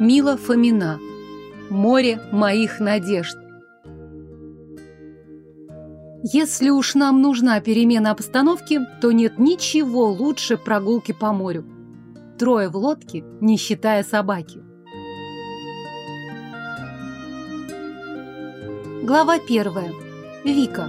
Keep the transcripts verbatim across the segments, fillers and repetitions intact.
Мила Фомина. Море моих надежд. Если уж нам нужна перемена обстановки, то нет ничего лучше прогулки по морю. Трое в лодке, не считая собаки. Глава первая. Вика.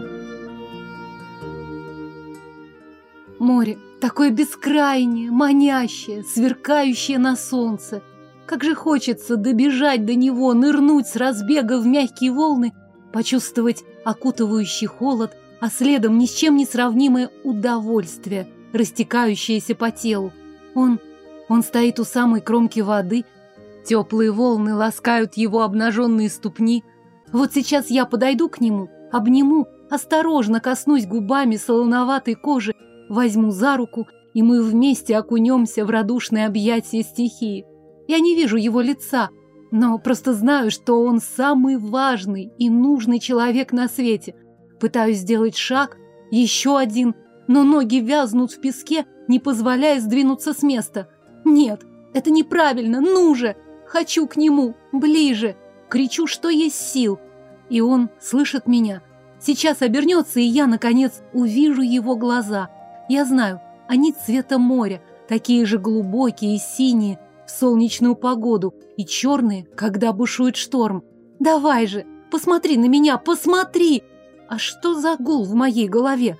Море такое бескрайнее, манящее, сверкающее на солнце. Как же хочется добежать до него, нырнуть с разбега в мягкие волны, почувствовать окутывающий холод, а следом ни с чем не сравнимое удовольствие, растекающееся по телу. Он, он стоит у самой кромки воды, теплые волны ласкают его обнаженные ступни. Вот сейчас я подойду к нему, обниму, осторожно коснусь губами солоноватой кожи, возьму за руку, и мы вместе окунемся в радушное объятие стихии. Я не вижу его лица, но просто знаю, что он самый важный и нужный человек на свете. Пытаюсь сделать шаг, еще один, но ноги вязнут в песке, не позволяя сдвинуться с места. Нет, это неправильно, ну же! Хочу к нему, ближе! Кричу, что есть сил. И он слышит меня. Сейчас обернется, и я, наконец, увижу его глаза. Я знаю, они цвета моря, такие же глубокие и синие, в солнечную погоду, и черные, когда бушует шторм. Давай же, посмотри на меня, посмотри! А что за гул в моей голове?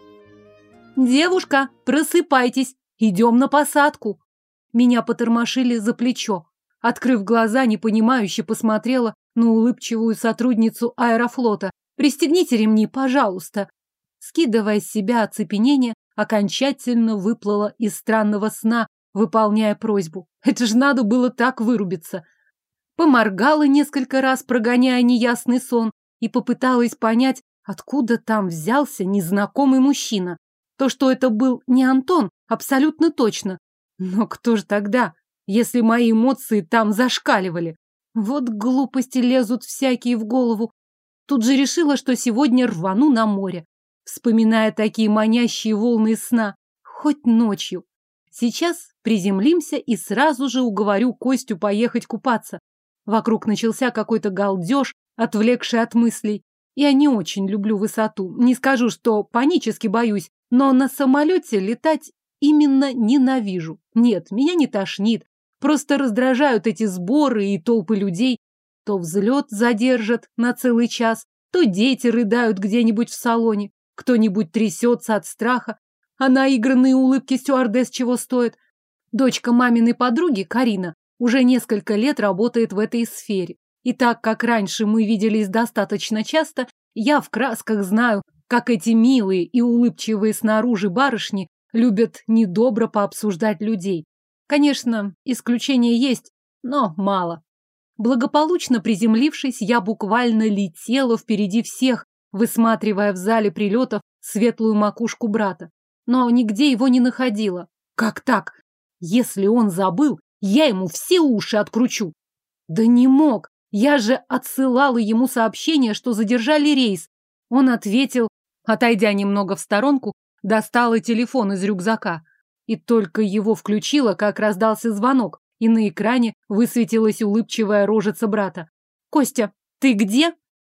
Девушка, просыпайтесь, идем на посадку. Меня потормошили за плечо. Открыв глаза, непонимающе посмотрела на улыбчивую сотрудницу аэрофлота. Пристегните ремни, пожалуйста. Скидывая с себя оцепенение, окончательно выплыла из странного сна, выполняя просьбу. Это же надо было так вырубиться. Поморгала несколько раз, прогоняя неясный сон, и попыталась понять, откуда там взялся незнакомый мужчина. То, что это был не Антон, абсолютно точно. Но кто же тогда, если мои эмоции там зашкаливали? Вот глупости лезут всякие в голову. Тут же решила, что сегодня рвану на море, вспоминая такие манящие волны сна, хоть ночью. Сейчас приземлимся и сразу же уговорю Костю поехать купаться. Вокруг начался какой-то галдеж, отвлекший от мыслей. Я не очень люблю высоту. Не скажу, что панически боюсь, но на самолете летать именно ненавижу. Нет, меня не тошнит. Просто раздражают эти сборы и толпы людей. То взлет задержат на целый час, то дети рыдают где-нибудь в салоне, кто-нибудь трясется от страха. А наигранные улыбки стюардесс чего стоят? Дочка маминой подруги, Карина, уже несколько лет работает в этой сфере. И так как раньше мы виделись достаточно часто, я в красках знаю, как эти милые и улыбчивые снаружи барышни любят недобро пообсуждать людей. Конечно, исключения есть, но мало. Благополучно приземлившись, я буквально летела впереди всех, высматривая в зале прилетов светлую макушку брата. Но нигде его не находила. Как так? Если он забыл, я ему все уши откручу. Да не мог. Я же отсылала ему сообщение, что задержали рейс. Он ответил, отойдя немного в сторонку, достала телефон из рюкзака. И только его включила, как раздался звонок, и на экране высветилась улыбчивая рожица брата. «Костя, ты где?»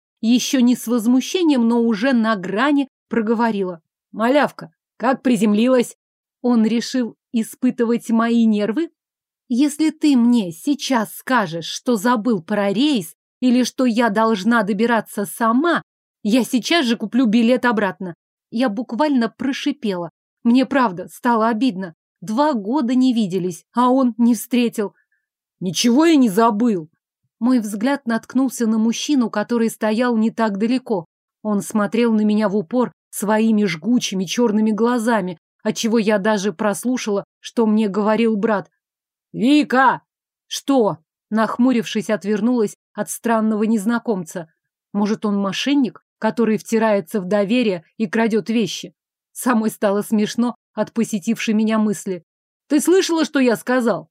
Еще не с возмущением, но уже на грани проговорила. «Малявка, как приземлилась?» Он решил испытывать мои нервы? Если ты мне сейчас скажешь, что забыл про рейс или что я должна добираться сама, я сейчас же куплю билет обратно. Я буквально прошипела. Мне правда стало обидно. Два года не виделись, а он не встретил. Ничего я не забыл. Мой взгляд наткнулся на мужчину, который стоял не так далеко. Он смотрел на меня в упор своими жгучими черными глазами, отчего я даже прослушала, что мне говорил брат. «Вика!» «Что?» Нахмурившись, отвернулась от странного незнакомца. Может, он мошенник, который втирается в доверие и крадет вещи? Самой стало смешно от посетившей меня мысли. «Ты слышала, что я сказал?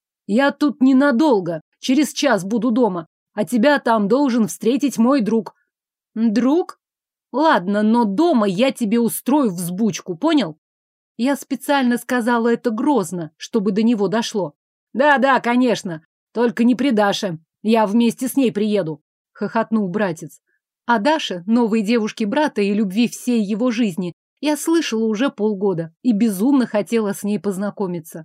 Я тут ненадолго, через час буду дома, а тебя там должен встретить мой друг». «Друг? Ладно, но дома я тебе устрою взбучку, понял?» Я специально сказала это грозно, чтобы до него дошло. «Да-да, конечно. Только не при Даше. Я вместе с ней приеду, хохотнул братец. О Даше, новой девушке брата и любви всей его жизни, я слышала уже полгода и безумно хотела с ней познакомиться.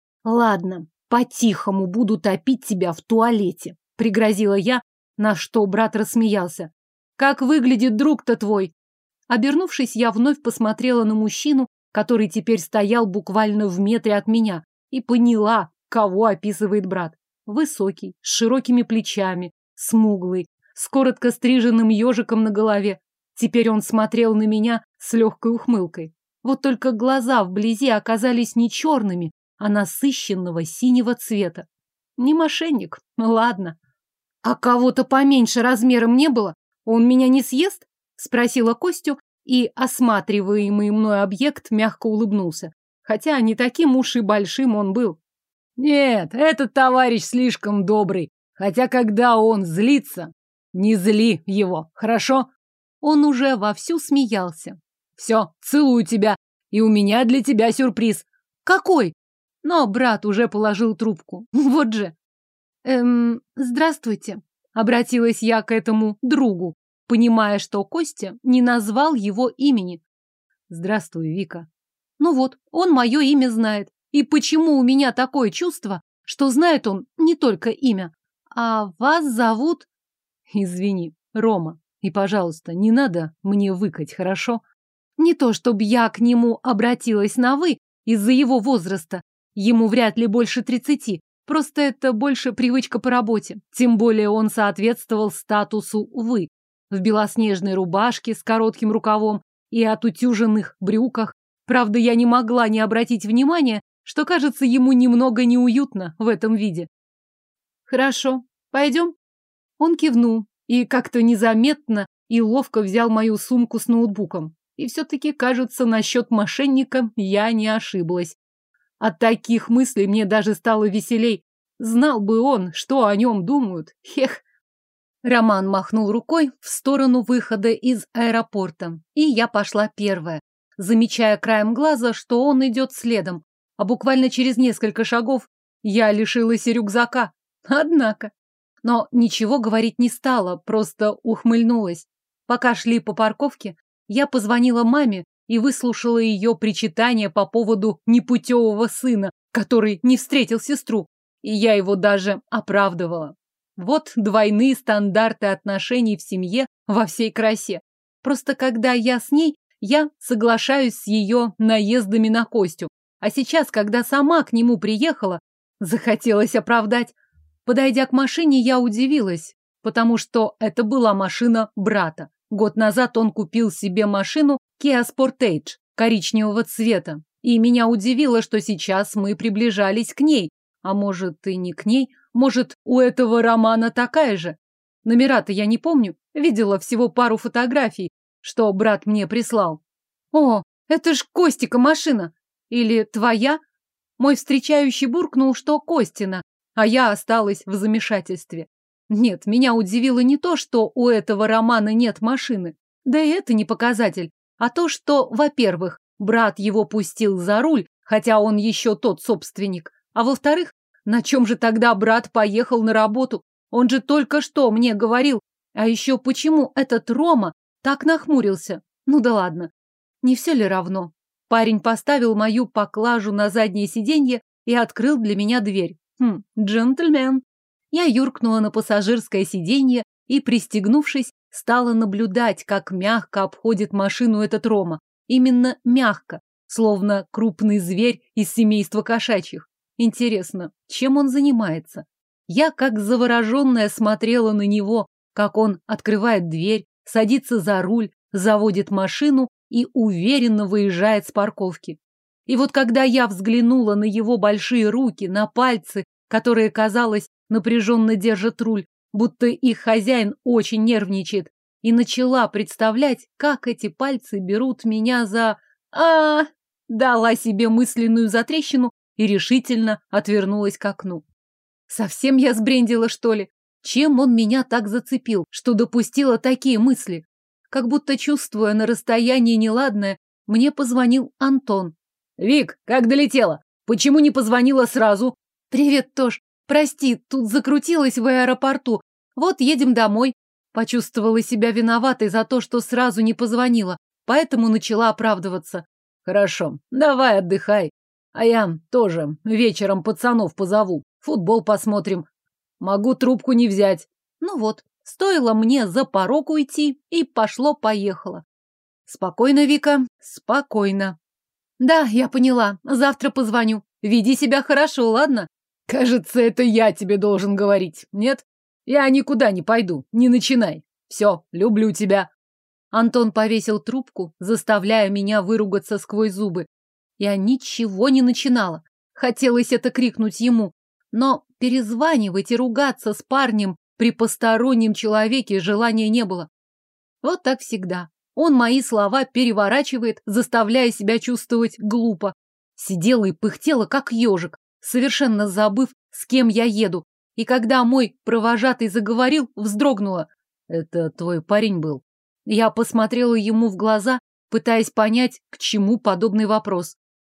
Ладно, по-тихому буду топить тебя в туалете, пригрозила я, на что брат рассмеялся. Как выглядит друг-то твой? Обернувшись, я вновь посмотрела на мужчину, который теперь стоял буквально в метре от меня, и поняла, кого описывает брат. Высокий, с широкими плечами, смуглый, с коротко стриженным ежиком на голове. Теперь он смотрел на меня с легкой ухмылкой. Вот только глаза вблизи оказались не черными, а насыщенного синего цвета. Не мошенник, ладно. А кого-то поменьше размером не было? Он меня не съест? Спросила Костю, и осматриваемый мной объект мягко улыбнулся. Хотя не таким уж и большим он был. Нет, этот товарищ слишком добрый. Хотя когда он злится, не зли его, хорошо? Он уже вовсю смеялся. Все, целую тебя, и у меня для тебя сюрприз. Какой? Но брат уже положил трубку. Вот же. Эм, здравствуйте. Обратилась я к этому другу, понимая, что Костя не назвал его имени. Здравствуй, Вика. Ну вот, он мое имя знает. И почему у меня такое чувство, что знает он не только имя? А вас зовут... Извини, Рома. И, пожалуйста, не надо мне выкать, хорошо? Не то, чтобы я к нему обратилась на «вы» из-за его возраста. Ему вряд ли больше тридцати. Просто это больше привычка по работе. Тем более он соответствовал статусу «вы». В белоснежной рубашке с коротким рукавом и отутюженных брюках. Правда, я не могла не обратить внимания, что, кажется, ему немного неуютно в этом виде. Хорошо, пойдем? Он кивнул и как-то незаметно и ловко взял мою сумку с ноутбуком. И все-таки, кажется, насчет мошенника я не ошиблась. От таких мыслей мне даже стало веселей. Знал бы он, что о нем думают. Хех. Роман махнул рукой в сторону выхода из аэропорта, и я пошла первая, замечая краем глаза, что он идет следом. А буквально через несколько шагов я лишилась рюкзака. Однако. Но ничего говорить не стала, просто ухмыльнулась. Пока шли по парковке, я позвонила маме и выслушала ее причитания по поводу непутевого сына, который не встретил сестру, и я его даже оправдывала. Вот двойные стандарты отношений в семье во всей красе. Просто когда я с ней, я соглашаюсь с ее наездами на Костю. А сейчас, когда сама к нему приехала, захотелось оправдать. Подойдя к машине, я удивилась, потому что это была машина брата. Год назад он купил себе машину Kia Sportage коричневого цвета. И меня удивило, что сейчас мы приближались к ней. А может, и не к ней. Может, у этого Романа такая же. Номера-то я не помню. Видела всего пару фотографий, что брат мне прислал. О, это ж Костика машина. Или твоя? Мой встречающий буркнул, что Костина, а я осталась в замешательстве. Нет, меня удивило не то, что у этого Романа нет машины. Да и это не показатель. А то, что, во-первых, брат его пустил за руль, хотя он еще тот собственник. А во-вторых, на чем же тогда брат поехал на работу? Он же только что мне говорил. А еще почему этот Рома так нахмурился? Ну да ладно. Не все ли равно? Парень поставил мою поклажу на заднее сиденье и открыл для меня дверь. Хм, джентльмен. Я юркнула на пассажирское сиденье и, пристегнувшись, стала наблюдать, как мягко обходит машину этот Рома. Именно мягко, словно крупный зверь из семейства кошачьих. Интересно, чем он занимается? Я, как завороженная, смотрела на него, как он открывает дверь, садится за руль, заводит машину и уверенно выезжает с парковки. И вот когда я взглянула на его большие руки, на пальцы, которые, казалось, напряженно держат руль, будто их хозяин очень нервничает, и начала представлять, как эти пальцы берут меня за... а, -а, -а дала себе мысленную затрещину и решительно отвернулась к окну. Совсем я сбрендила, что ли? Чем он меня так зацепил, что допустила такие мысли? Как будто, чувствуя на расстоянии неладное, мне позвонил Антон. «Вик, как долетела? Почему не позвонила сразу?» «Привет, Тош. Прости, тут закрутилась в аэропорту. Вот едем домой. Почувствовала себя виноватой за то, что сразу не позвонила, поэтому начала оправдываться. Хорошо, давай отдыхай. А я тоже вечером пацанов позову. Футбол посмотрим. Могу трубку не взять. Ну вот, стоило мне за порог уйти, и пошло-поехало. Спокойно, Вика, спокойно. Да, я поняла. Завтра позвоню. Веди себя хорошо, ладно? Кажется, это я тебе должен говорить. Нет? Я никуда не пойду. Не начинай. Все, люблю тебя. Антон повесил трубку, заставляя меня выругаться сквозь зубы. Я ничего не начинала. Хотелось это крикнуть ему. Но перезванивать и ругаться с парнем при постороннем человеке желания не было. Вот так всегда. Он мои слова переворачивает, заставляя себя чувствовать глупо. Сидела и пыхтела, как ежик, совершенно забыв, с кем я еду. И когда мой провожатый заговорил, вздрогнула. Это твой парень был? Я посмотрела ему в глаза, пытаясь понять, к чему подобный вопрос.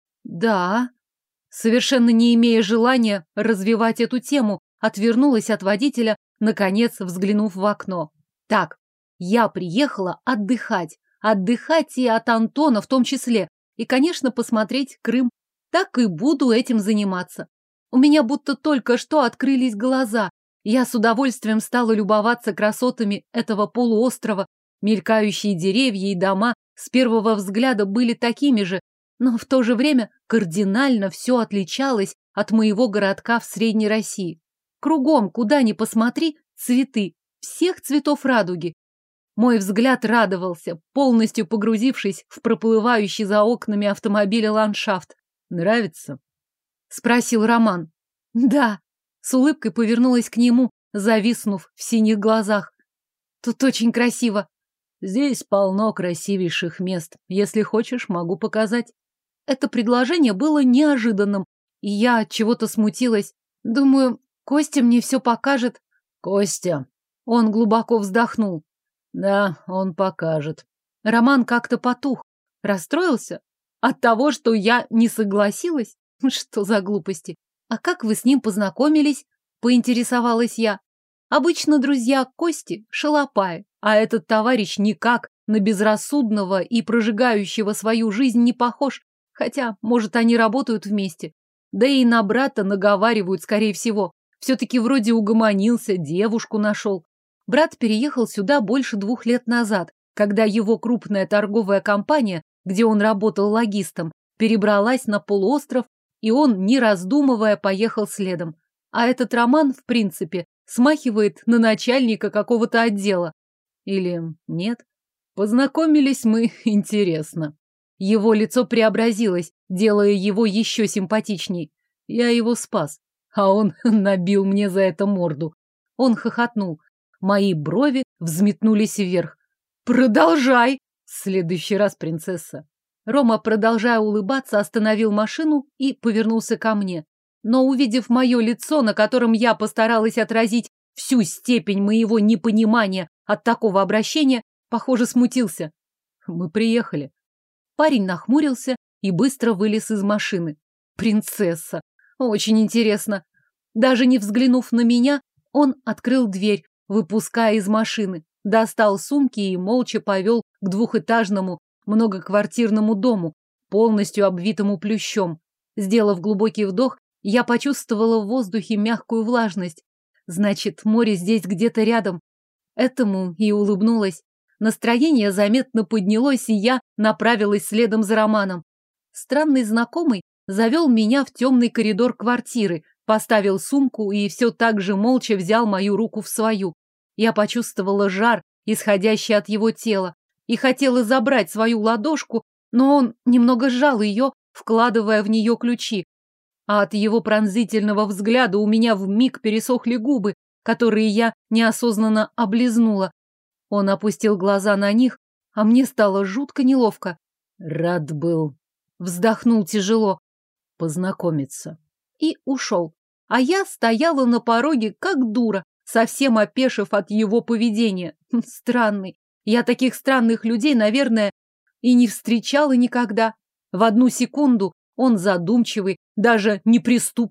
Да, совершенно не имея желания развивать эту тему, отвернулась от водителя, наконец взглянув в окно. Так, я приехала отдыхать. Отдыхать и от Антона в том числе. И, конечно, посмотреть Крым. Так и буду этим заниматься. У меня будто только что открылись глаза. Я с удовольствием стала любоваться красотами этого полуострова. Мелькающие деревья и дома с первого взгляда были такими же, но в то же время кардинально все отличалось от моего городка в Средней России. Кругом, куда ни посмотри, цветы, всех цветов радуги. Мой взгляд радовался, полностью погрузившись в проплывающий за окнами автомобиля ландшафт. Нравится? Спросил Роман. Да. С улыбкой повернулась к нему, зависнув в синих глазах. Тут очень красиво. Здесь полно красивейших мест. Если хочешь, могу показать. Это предложение было неожиданным, и я от чего-то смутилась. Думаю, Костя мне все покажет. Костя. Он глубоко вздохнул. Да, он покажет. Роман как-то потух. Расстроился? От того, что я не согласилась? Что за глупости? А как вы с ним познакомились? Поинтересовалась я. Обычно друзья Кости шалопаи, а этот товарищ никак на безрассудного и прожигающего свою жизнь не похож. Хотя, может, они работают вместе. Да и на брата наговаривают, скорее всего. Все-таки вроде угомонился, девушку нашел. Брат переехал сюда больше двух лет назад, когда его крупная торговая компания, где он работал логистом, перебралась на полуостров, и он, не раздумывая, поехал следом. А этот Роман, в принципе, смахивает на начальника какого-то отдела. Или нет? Познакомились мы, интересно. Его лицо преобразилось, делая его еще симпатичней. Я его спас, а он набил мне за это морду. Он хохотнул. Мои брови взметнулись вверх. Продолжай! В следующий раз, принцесса. Рома, продолжая улыбаться, остановил машину и повернулся ко мне. Но, увидев мое лицо, на котором я постаралась отразить всю степень моего непонимания от такого обращения, похоже, смутился. Мы приехали. Парень нахмурился и быстро вылез из машины. Принцесса. Очень интересно. Даже не взглянув на меня, он открыл дверь, выпуская из машины, достал сумки и молча повел к двухэтажному многоквартирному дому, полностью обвитому плющом. Сделав глубокий вдох, я почувствовала в воздухе мягкую влажность. Значит, море здесь где-то рядом. Этому и улыбнулась. Настроение заметно поднялось, и я направилась следом за Романом. Странный знакомый завел меня в темный коридор квартиры, поставил сумку и все так же молча взял мою руку в свою. Я почувствовала жар, исходящий от его тела, и хотела забрать свою ладошку, но он немного сжал ее, вкладывая в нее ключи. А от его пронзительного взгляда у меня вмиг пересохли губы, которые я неосознанно облизнула. Он опустил глаза на них, а мне стало жутко неловко. Рад был. Вздохнул тяжело. Познакомиться. И ушел. А я стояла на пороге, как дура, совсем опешив от его поведения. Странный. Я таких странных людей, наверное, и не встречала никогда. В одну секунду он задумчивый, даже неприступный,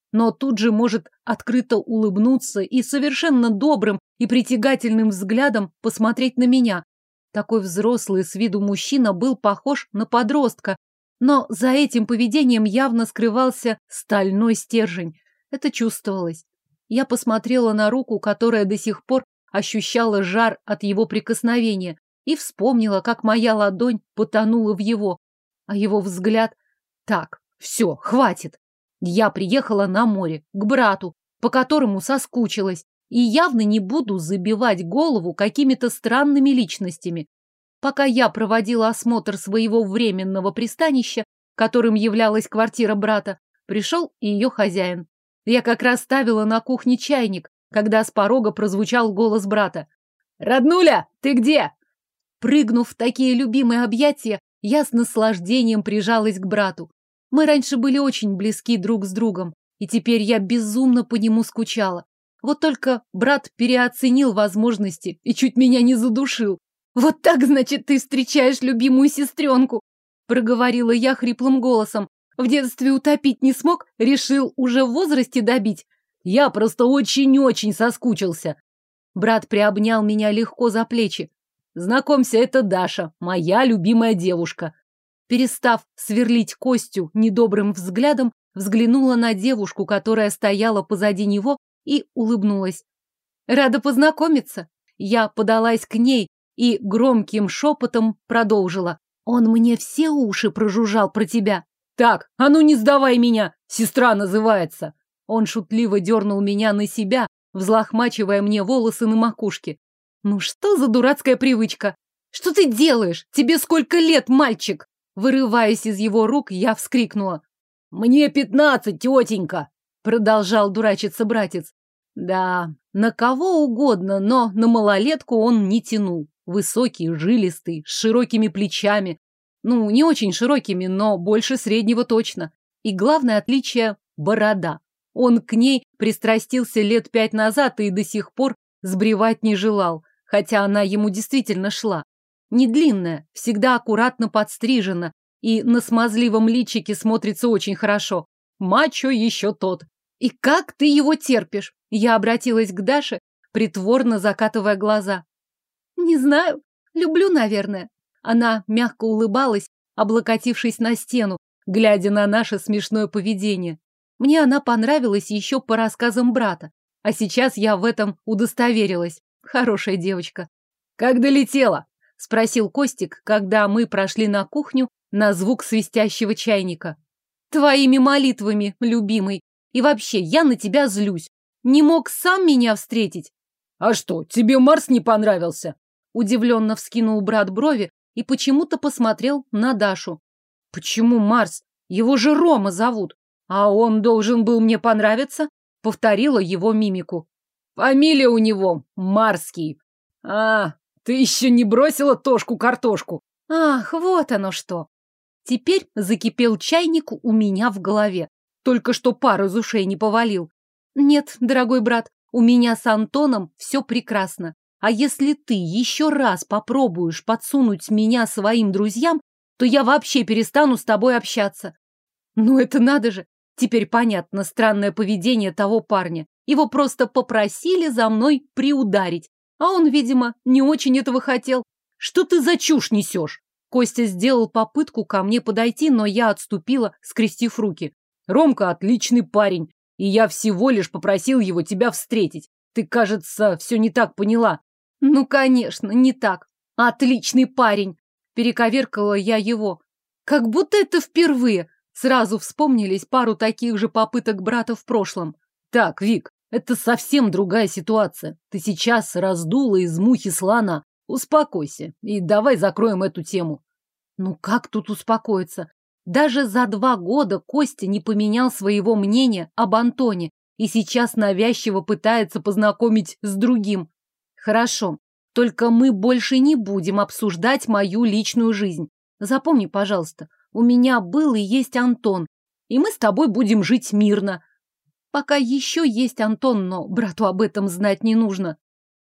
но тут же может открыто улыбнуться и совершенно добрым и притягательным взглядом посмотреть на меня. Такой взрослый с виду мужчина был похож на подростка, но за этим поведением явно скрывался стальной стержень. Это чувствовалось. Я посмотрела на руку, которая до сих пор ощущала жар от его прикосновения, и вспомнила, как моя ладонь потонула в его, а его взгляд... Так, все, хватит. Я приехала на море, к брату, по которому соскучилась, и явно не буду забивать голову какими-то странными личностями. Пока я проводила осмотр своего временного пристанища, которым являлась квартира брата, пришел и ее хозяин. Я как раз ставила на кухне чайник, когда с порога прозвучал голос брата. «Роднуля, ты где?» Прыгнув в такие любимые объятия, я с наслаждением прижалась к брату. Мы раньше были очень близки друг с другом, и теперь я безумно по нему скучала. Вот только брат переоценил возможности и чуть меня не задушил. «Вот так, значит, ты встречаешь любимую сестренку!» проговорила я хриплым голосом. «В детстве утопить не смог, решил уже в возрасте добить. Я просто очень-очень соскучился». Брат приобнял меня легко за плечи. «Знакомься, это Даша, моя любимая девушка». Перестав сверлить Костю недобрым взглядом, взглянула на девушку, которая стояла позади него, и улыбнулась. «Рада познакомиться». Я подалась к ней и громким шепотом продолжила. «Он мне все уши прожужжал про тебя». «Так, а ну не сдавай меня, сестра называется». Он шутливо дернул меня на себя, взлохмачивая мне волосы на макушке. «Ну что за дурацкая привычка? Что ты делаешь? Тебе сколько лет, мальчик?» Вырываясь из его рук, я вскрикнула. «Мне пятнадцать, тетенька!» Продолжал дурачиться братец. Да, на кого угодно, но на малолетку он не тянул. Высокий, жилистый, с широкими плечами. Ну, не очень широкими, но больше среднего точно. И главное отличие – борода. Он к ней пристрастился лет пять назад и до сих пор сбривать не желал, хотя она ему действительно шла. Не длинная, всегда аккуратно подстрижена, и на смазливом личике смотрится очень хорошо. Мачо еще тот. «И как ты его терпишь?» Я обратилась к Даше, притворно закатывая глаза. «Не знаю. Люблю, наверное». Она мягко улыбалась, облокотившись на стену, глядя на наше смешное поведение. Мне она понравилась еще по рассказам брата, а сейчас я в этом удостоверилась. Хорошая девочка. «Как долетела?» — спросил Костик, когда мы прошли на кухню на звук свистящего чайника. «Твоими молитвами, любимый. И вообще, я на тебя злюсь. Не мог сам меня встретить?» «А что, тебе Марс не понравился?» Удивленно вскинул брат брови и почему-то посмотрел на Дашу. «Почему Марс? Его же Рома зовут. А он должен был мне понравиться?» Повторила его мимику. «Фамилия у него Марский. А, ты еще не бросила Тошку-картошку?» «Ах, вот оно что!» Теперь закипел чайник у меня в голове. Только что пар из ушей не повалил. «Нет, дорогой брат, у меня с Антоном все прекрасно. А если ты еще раз попробуешь подсунуть меня своим друзьям, то я вообще перестану с тобой общаться». Ну это надо же! Теперь понятно странное поведение того парня. Его просто попросили за мной приударить. А он, видимо, не очень этого хотел. «Что ты за чушь несешь?» Костя сделал попытку ко мне подойти, но я отступила, скрестив руки. «Ромка отличный парень, и я всего лишь попросил его тебя встретить. Ты, кажется, все не так поняла». «Ну, конечно, не так. Отличный парень!» Перековеркала я его. Как будто это впервые. Сразу вспомнились пару таких же попыток брата в прошлом. «Так, Вик, это совсем другая ситуация. Ты сейчас раздула из мухи слона. Успокойся и давай закроем эту тему». Ну как тут успокоиться? Даже за два года Костя не поменял своего мнения об Антоне и сейчас навязчиво пытается познакомить с другим. Хорошо, только мы больше не будем обсуждать мою личную жизнь. Запомни, пожалуйста, у меня был и есть Антон, и мы с тобой будем жить мирно. Пока еще есть Антон, но брату об этом знать не нужно.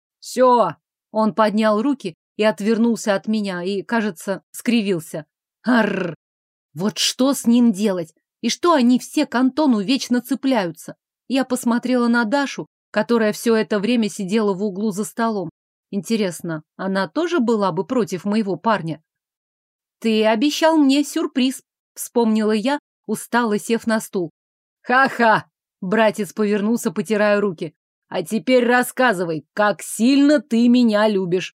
Все. Он поднял руки и отвернулся от меня и, кажется, скривился. Арр! Вот что с ним делать? И что они все к Антону вечно цепляются? Я посмотрела на Дашу, которая все это время сидела в углу за столом. Интересно, она тоже была бы против моего парня? Ты обещал мне сюрприз, вспомнила я, устало сев на стул. Ха-ха! Братец повернулся, потирая руки. А теперь рассказывай, как сильно ты меня любишь.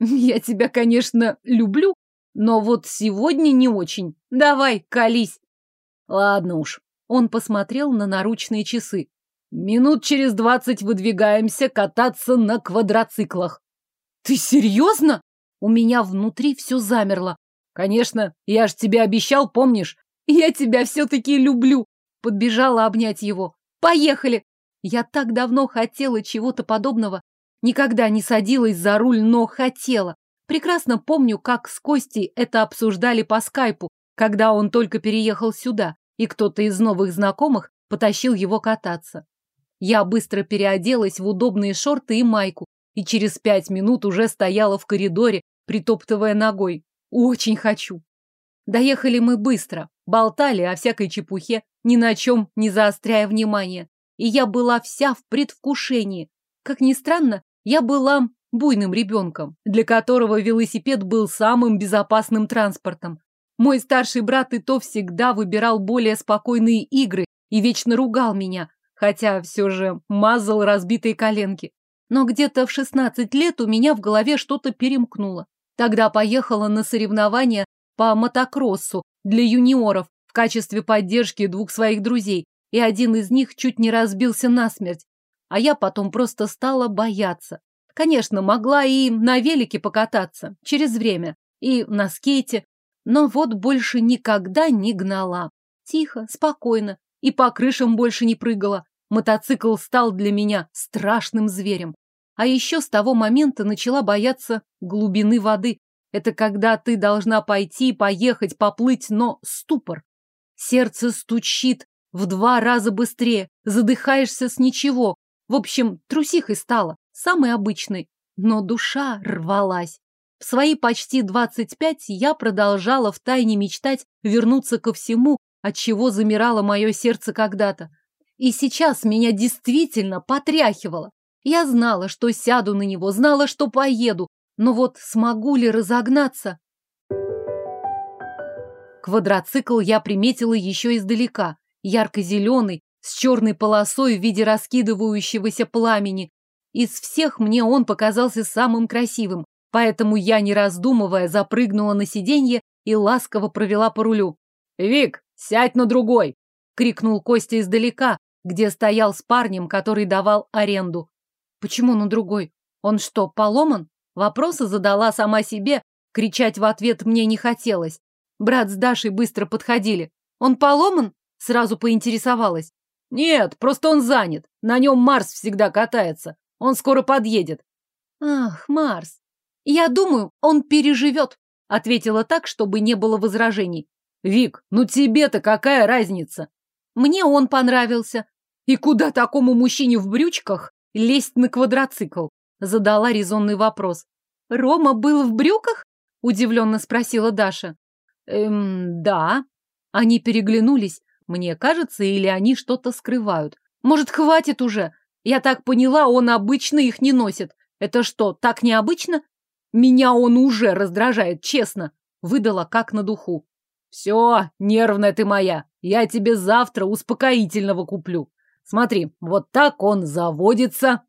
Я тебя, конечно, люблю, но вот сегодня не очень. Давай, колись. Ладно уж. Он посмотрел на наручные часы. Минут через двадцать выдвигаемся кататься на квадроциклах. Ты серьезно? У меня внутри все замерло. Конечно, я ж тебе обещал, помнишь? Я тебя все-таки люблю. Подбежала обнять его. Поехали. Я так давно хотела чего-то подобного. Никогда не садилась за руль, но хотела. Прекрасно помню, как с Костей это обсуждали по скайпу, когда он только переехал сюда, и кто-то из новых знакомых потащил его кататься. Я быстро переоделась в удобные шорты и майку, и через пять минут уже стояла в коридоре, притоптывая ногой. Очень хочу. Доехали мы быстро, болтали о всякой чепухе, ни на чем не заостряя внимание. И я была вся в предвкушении. Как ни странно, я была буйным ребенком, для которого велосипед был самым безопасным транспортом. Мой старший брат и то всегда выбирал более спокойные игры и вечно ругал меня, хотя все же мазал разбитые коленки. Но где-то в шестнадцать лет у меня в голове что-то перемкнуло. Тогда поехала на соревнования по мотокроссу для юниоров в качестве поддержки двух своих друзей, и один из них чуть не разбился насмерть, а я потом просто стала бояться. Конечно, могла и на велике покататься, через время, и на скейте, но вот больше никогда не гнала. Тихо, спокойно, и по крышам больше не прыгала. Мотоцикл стал для меня страшным зверем. А еще с того момента начала бояться глубины воды. Это когда ты должна пойти, поехать, поплыть, но ступор. Сердце стучит в два раза быстрее, задыхаешься с ничего. В общем, трусихой стала, самой обычной. Но душа рвалась. В свои почти двадцать пять я продолжала втайне мечтать вернуться ко всему, от чего замирало мое сердце когда-то. И сейчас меня действительно потряхивало. Я знала, что сяду на него, знала, что поеду, но вот смогу ли разогнаться? Квадроцикл я приметила еще издалека, ярко-зеленый, с черной полосой в виде раскидывающегося пламени. Из всех мне он показался самым красивым, поэтому я, не раздумывая, запрыгнула на сиденье и ласково провела по рулю. «Вик, сядь на другой!» — крикнул Костя издалека, где стоял с парнем, который давал аренду. Почему на другой? Он что, поломан? Вопросы задала сама себе, кричать в ответ мне не хотелось. Брат с Дашей быстро подходили. Он поломан? Сразу поинтересовалась. Нет, просто он занят. На нем Марс всегда катается. Он скоро подъедет. Ах, Марс. Я думаю, он переживет, ответила так, чтобы не было возражений. Вик, ну тебе-то какая разница? Мне он понравился. И куда такому мужчине в брючках лезть на квадроцикл? Задала резонный вопрос. Рома был в брюках? Удивленно спросила Даша. Эм, да. Они переглянулись. Мне кажется, или они что-то скрывают. Может, хватит уже? Я так поняла, он обычно их не носит. Это что, так необычно? Меня он уже раздражает, честно. Выдала как на духу. Все, нервная ты моя. Я тебе завтра успокоительного куплю. Смотри, вот так он заводится.